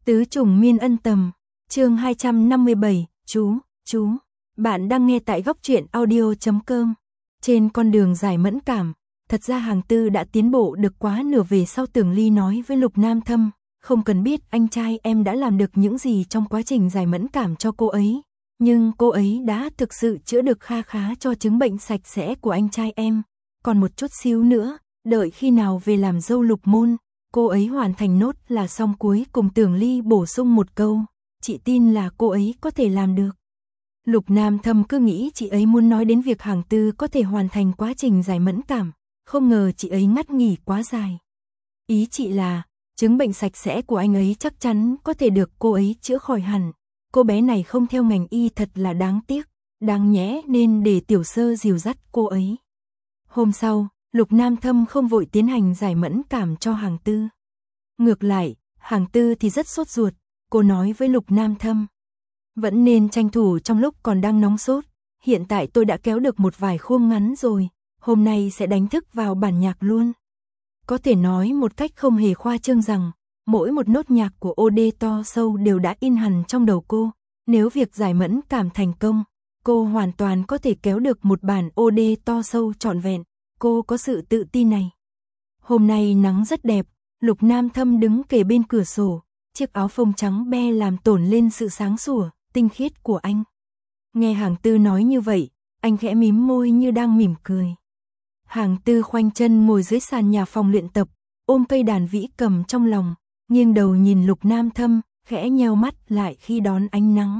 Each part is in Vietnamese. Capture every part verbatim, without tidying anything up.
Tứ trùng miên ân tầm, chương hai trăm năm mươi bảy, chú, chú. Bạn đang nghe tại góc truyện audio chấm com. Trên con đường giải mẫn cảm, thật ra Hàng Tư đã tiến bộ được quá nửa về sau. Tưởng Ly nói với Lục Nam Thâm, không cần biết anh trai em đã làm được những gì trong quá trình giải mẫn cảm cho cô ấy, nhưng cô ấy đã thực sự chữa được kha khá cho chứng bệnh sạch sẽ của anh trai em. Còn một chút xíu nữa, đợi khi nào về làm dâu Lục môn, cô ấy hoàn thành nốt là xong. Cuối cùng Tưởng Ly bổ sung một câu, chị tin là cô ấy có thể làm được. Lục Nam Thâm cứ nghĩ chị ấy muốn nói đến việc Hàng Tư có thể hoàn thành quá trình giải mẫn cảm, không ngờ chị ấy ngắt nghỉ quá dài. Ý chị là, chứng bệnh sạch sẽ của anh ấy chắc chắn có thể được cô ấy chữa khỏi hẳn. Cô bé này không theo ngành y thật là đáng tiếc, đáng nhẽ nên để Tiểu Sơ dìu dắt cô ấy. Hôm sau, Lục Nam Thâm không vội tiến hành giải mẫn cảm cho Hàng Tư. Ngược lại, Hàng Tư thì rất sốt ruột, cô nói với Lục Nam Thâm. Vẫn nên tranh thủ trong lúc còn đang nóng sốt, hiện tại tôi đã kéo được một vài khuôn ngắn rồi, hôm nay sẽ đánh thức vào bản nhạc luôn. Có thể nói một cách không hề khoa trương rằng, mỗi một nốt nhạc của ô đê to sâu đều đã in hẳn trong đầu cô. Nếu việc giải mẫn cảm thành công, cô hoàn toàn có thể kéo được một bản ô đê to sâu trọn vẹn. Cô có sự tự tin này. Hôm nay nắng rất đẹp, Lục Nam Thâm đứng kề bên cửa sổ, chiếc áo phông trắng be làm tổn lên sự sáng sủa, tinh khiết của anh. Nghe Hàng Tư nói như vậy, anh khẽ mím môi như đang mỉm cười. Hàng Tư khoanh chân ngồi dưới sàn nhà phòng luyện tập, ôm cây đàn vĩ cầm trong lòng, nghiêng đầu nhìn Lục Nam Thâm, khẽ nheo mắt lại khi đón ánh nắng.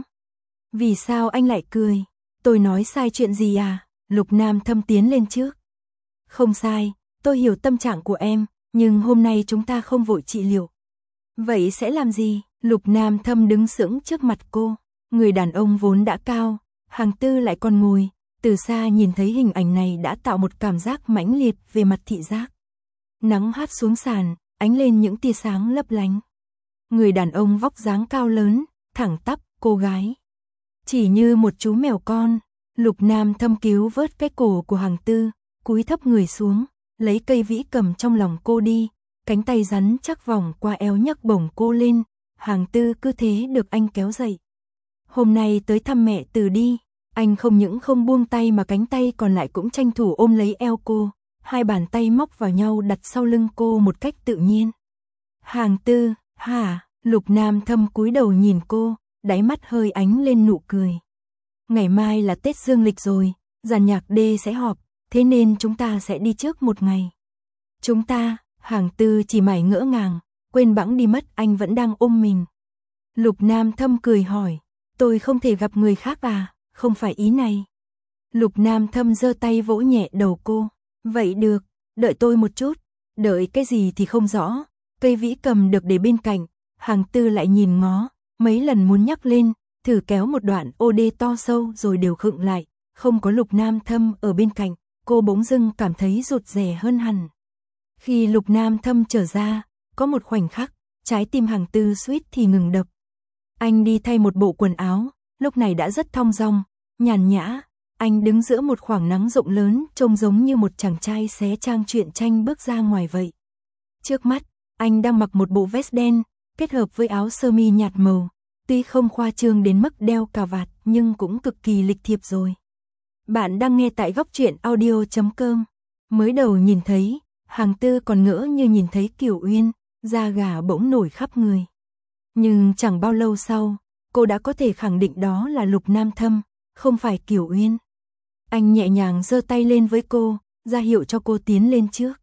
Vì sao anh lại cười? Tôi nói sai chuyện gì à? Lục Nam Thâm tiến lên trước. Không sai, tôi hiểu tâm trạng của em, nhưng hôm nay chúng ta không vội trị liệu. Vậy sẽ làm gì? Lục Nam Thâm đứng sững trước mặt cô, người đàn ông vốn đã cao, Hàng Tư lại còn ngồi, từ xa nhìn thấy hình ảnh này đã tạo một cảm giác mãnh liệt về mặt thị giác. Nắng hát xuống sàn, ánh lên những tia sáng lấp lánh. Người đàn ông vóc dáng cao lớn, thẳng tắp, cô gái chỉ như một chú mèo con. Lục Nam Thâm cứu vớt cái cổ của Hàng Tư, cúi thấp người xuống, lấy cây vĩ cầm trong lòng cô đi, cánh tay rắn chắc vòng qua eo nhấc bổng cô lên. Hàng Tư cứ thế được anh kéo dậy. Hôm nay tới thăm mẹ Từ đi, anh không những không buông tay mà cánh tay còn lại cũng tranh thủ ôm lấy eo cô, hai bàn tay móc vào nhau đặt sau lưng cô một cách tự nhiên. Hàng Tư, hả? Lục Nam Thâm cúi đầu nhìn cô, đáy mắt hơi ánh lên nụ cười. Ngày mai là Tết Dương lịch rồi, dàn nhạc D sẽ họp, thế nên chúng ta sẽ đi trước một ngày. Chúng ta? Hàng Tư chỉ mải ngỡ ngàng, quên bẵng đi mất anh vẫn đang ôm mình. Lục Nam Thâm cười hỏi, tôi không thể gặp người khác à? Không phải ý này. Lục Nam Thâm giơ tay vỗ nhẹ đầu cô. Vậy được, đợi tôi một chút. Đợi cái gì thì không rõ. Cây vĩ cầm được để bên cạnh, Hàng Tư lại nhìn ngó, mấy lần muốn nhắc lên, thử kéo một đoạn ô đê to sâu rồi đều khựng lại. Không có Lục Nam Thâm ở bên cạnh, cô bỗng dưng cảm thấy rụt rè hơn hẳn. Khi Lục Nam Thâm trở ra, có một khoảnh khắc, trái tim Hàng Tư suýt thì ngừng đập. Anh đi thay một bộ quần áo, lúc này đã rất thong dong, nhàn nhã. Anh đứng giữa một khoảng nắng rộng lớn, trông giống như một chàng trai xé trang truyện tranh bước ra ngoài vậy. Trước mắt, anh đang mặc một bộ vest đen, kết hợp với áo sơ mi nhạt màu. Tuy không khoa trương đến mức đeo cà vạt, nhưng cũng cực kỳ lịch thiệp rồi. Bạn đang nghe tại góc truyện audio chấm com. Mới đầu nhìn thấy, Hàng Tư còn ngỡ như nhìn thấy Kiều Uyên, da gà bỗng nổi khắp người. Nhưng chẳng bao lâu sau, cô đã có thể khẳng định đó là Lục Nam Thâm, không phải Kiều Uyên. Anh nhẹ nhàng giơ tay lên với cô, ra hiệu cho cô tiến lên trước.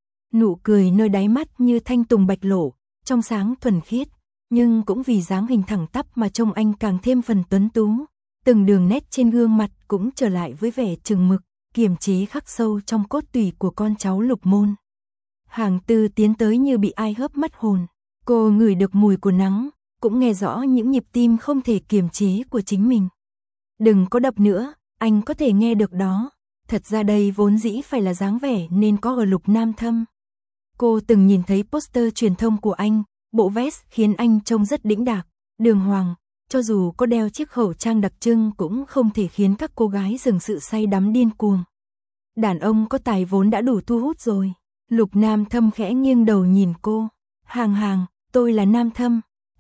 Nụ cười nơi đáy mắt như thanh tùng bạch lộ, trong sáng thuần khiết, nhưng cũng vì dáng hình thẳng tắp mà trông anh càng thêm phần tuấn tú. Từng đường nét trên gương mặt cũng trở lại với vẻ chừng mực, kiềm chế khắc sâu trong cốt tủy của con cháu Lục môn. Hàng Tư tiến tới như bị ai hớp mất hồn. Cô ngửi được mùi của nắng, cũng nghe rõ những nhịp tim không thể kiềm chế của chính mình. Đừng có đập nữa, anh có thể nghe được đó. Thật ra đây vốn dĩ phải là dáng vẻ nên có ở Lục Nam Thâm. Cô từng nhìn thấy poster truyền thông của anh, bộ vest khiến anh trông rất đĩnh đạc, đường hoàng. Cho dù có đeo chiếc khẩu trang đặc trưng cũng không thể khiến các cô gái dừng sự say đắm điên cuồng. Đàn ông có tài vốn đã đủ thu hút rồi. Lục Nam Thâm khẽ nghiêng đầu nhìn cô. Hàng Hàng, tôi là Nam Thâm.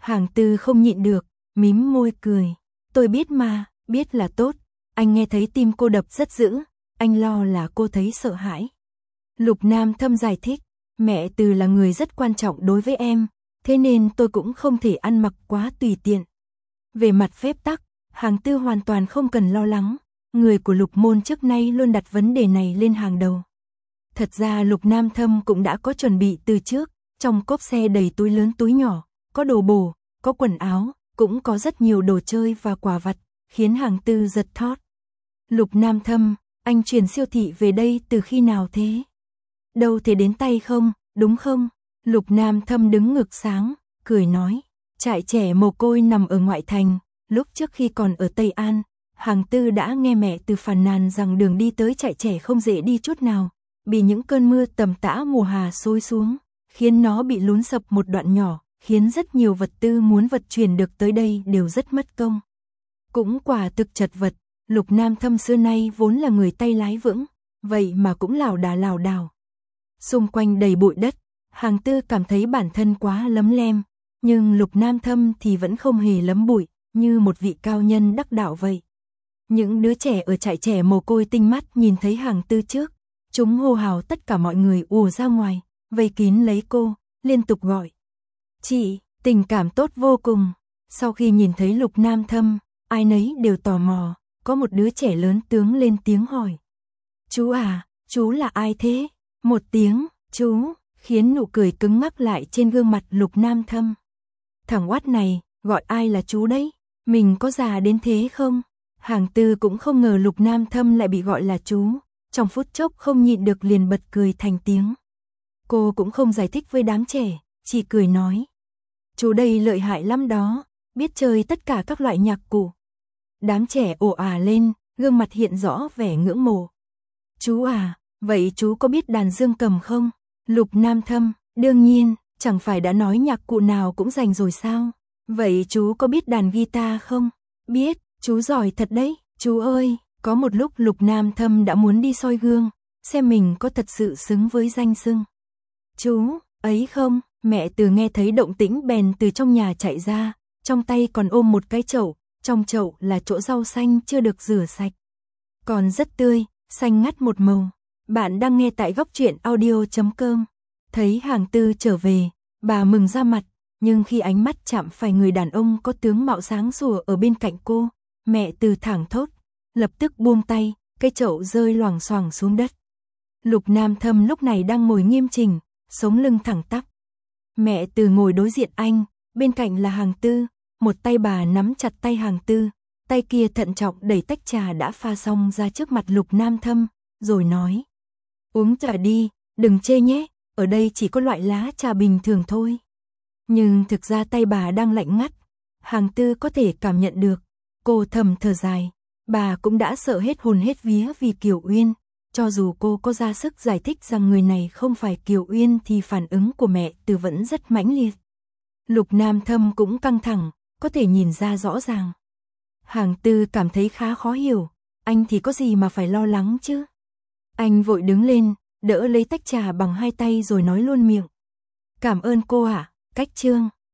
Hàng Tư không nhịn được, mím môi cười. Tôi biết mà, biết là tốt. Anh nghe thấy tim cô đập rất dữ, anh lo là cô thấy sợ hãi. Lục Nam Thâm giải thích, mẹ Từ là người rất quan trọng đối với em, thế nên tôi cũng không thể ăn mặc quá tùy tiện. Về mặt phép tắc, Hàng Tư hoàn toàn không cần lo lắng, người của Lục môn trước nay luôn đặt vấn đề này lên hàng đầu. Thật ra Lục Nam Thâm cũng đã có chuẩn bị từ trước, trong cốp xe đầy túi lớn túi nhỏ, có đồ bổ, có quần áo, cũng có rất nhiều đồ chơi và quà vặt, khiến Hàng Tư giật thót. Lục Nam Thâm, anh chuyển siêu thị về đây từ khi nào thế? Đâu thể đến tay không, đúng không? Lục Nam Thâm đứng ngực sáng, cười nói, trại trẻ mồ côi nằm ở ngoại thành, lúc trước khi còn ở Tây An, Hàng Tư đã nghe mẹ Từ phàn nàn rằng đường đi tới trại trẻ không dễ đi chút nào, bị những cơn mưa tầm tã mùa hà xối xuống, khiến nó bị lún sập một đoạn nhỏ, khiến rất nhiều vật tư muốn vận chuyển được tới đây đều rất mất công. Cũng quả thực chật vật, Lục Nam Thâm xưa nay vốn là người tay lái vững, vậy mà cũng lảo đà lảo đảo. Xung quanh đầy bụi đất, Hàng Tư cảm thấy bản thân quá lấm lem, nhưng Lục Nam Thâm thì vẫn không hề lấm bụi, như một vị cao nhân đắc đạo vậy. Những đứa trẻ ở trại trẻ mồ côi tinh mắt nhìn thấy Hàng Tư trước, chúng hô hào tất cả mọi người ùa ra ngoài, vây kín lấy cô, liên tục gọi. Chị, tình cảm tốt vô cùng. Sau khi nhìn thấy Lục Nam Thâm, ai nấy đều tò mò, có một đứa trẻ lớn tướng lên tiếng hỏi. Chú à, chú là ai thế? Một tiếng, chú, khiến nụ cười cứng ngắc lại trên gương mặt Lục Nam Thâm. Thằng oát này, gọi ai là chú đấy? Mình có già đến thế không? Hàng Tư cũng không ngờ Lục Nam Thâm lại bị gọi là chú, trong phút chốc không nhịn được liền bật cười thành tiếng. Cô cũng không giải thích với đám trẻ, chỉ cười nói. Chú đây lợi hại lắm đó, biết chơi tất cả các loại nhạc cụ. Đám trẻ ồ ả lên, gương mặt hiện rõ vẻ ngưỡng mộ. Chú à, vậy chú có biết đàn dương cầm không? Lục Nam Thâm, đương nhiên, chẳng phải đã nói nhạc cụ nào cũng rành rồi sao? Vậy chú có biết đàn guitar không? Biết, chú giỏi thật đấy, chú ơi. Có một lúc Lục Nam Thâm đã muốn đi soi gương, xem mình có thật sự xứng với danh xưng. Chú, ấy không, mẹ Từ nghe thấy động tĩnh bèn từ trong nhà chạy ra, trong tay còn ôm một cái chậu, trong chậu là chỗ rau xanh chưa được rửa sạch. Còn rất tươi, xanh ngắt một màu. Bạn đang nghe tại góc truyện audio chấm com. Thấy Hàng Tư trở về, bà mừng ra mặt, nhưng khi ánh mắt chạm phải người đàn ông có tướng mạo sáng sủa ở bên cạnh cô, mẹ Từ thảng thốt, lập tức buông tay, cái chậu rơi loảng xoảng xuống đất. Lục Nam Thâm lúc này đang ngồi nghiêm chỉnh, sống lưng thẳng tắp. Mẹ Từ ngồi đối diện anh, bên cạnh là Hàng Tư, một tay bà nắm chặt tay Hàng Tư, tay kia thận trọng đẩy tách trà đã pha xong ra trước mặt Lục Nam Thâm, rồi nói. Uống trà đi, đừng chê nhé, ở đây chỉ có loại lá trà bình thường thôi. Nhưng thực ra tay bà đang lạnh ngắt, Hàng Tư có thể cảm nhận được, cô thầm thở dài. Bà cũng đã sợ hết hồn hết vía vì Kiều Uyên, cho dù cô có ra sức giải thích rằng người này không phải Kiều Uyên thì phản ứng của mẹ Từ vẫn rất mãnh liệt. Lục Nam Thâm cũng căng thẳng, có thể nhìn ra rõ ràng. Hàng Tư cảm thấy khá khó hiểu, anh thì có gì mà phải lo lắng chứ? Anh vội đứng lên, đỡ lấy tách trà bằng hai tay rồi nói luôn miệng. Cảm ơn cô ạ, Cách Trương.